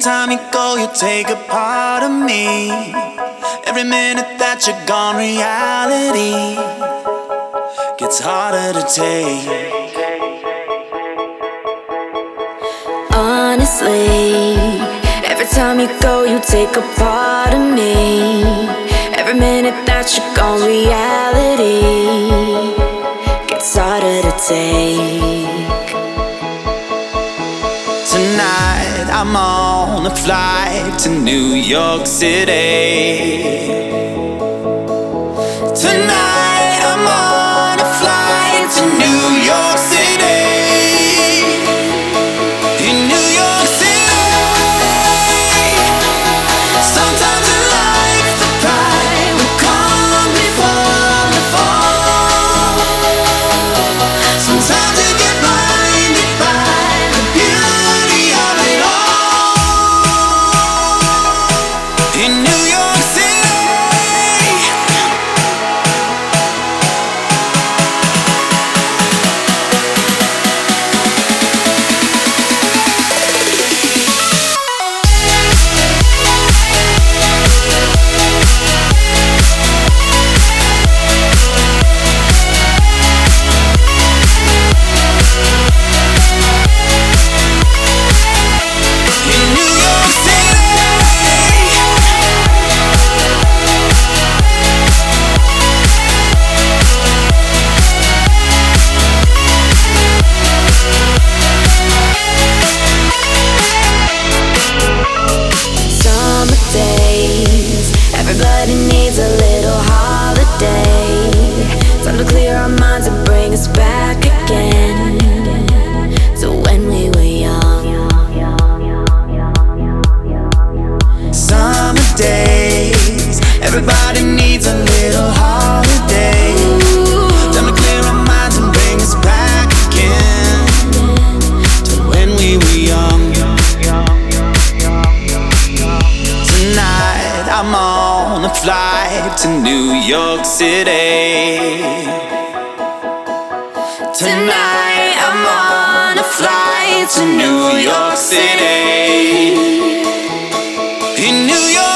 time you go, you take a part of me. Every minute that you're gone, reality gets harder to take. Honestly, every time you go, you take a part of me. Every minute that you're gone, reality gets harder to take. Tonight I'm on a flight to New York City. Tonight I'm on a flight to New York City. In New York City. Sometimes in life the pride will come before the fall. Sometimes you get blinded by the beauty of it all. In New York City. Everybody needs a little holiday. Time to clear our minds and bring us back again to when we were young. Summer days, everybody needs a little holiday. Time to clear our minds and bring us back again to when we were young. Tonight I'm on a flight to New York City. Tonight I'm on a flight to New York City. In New York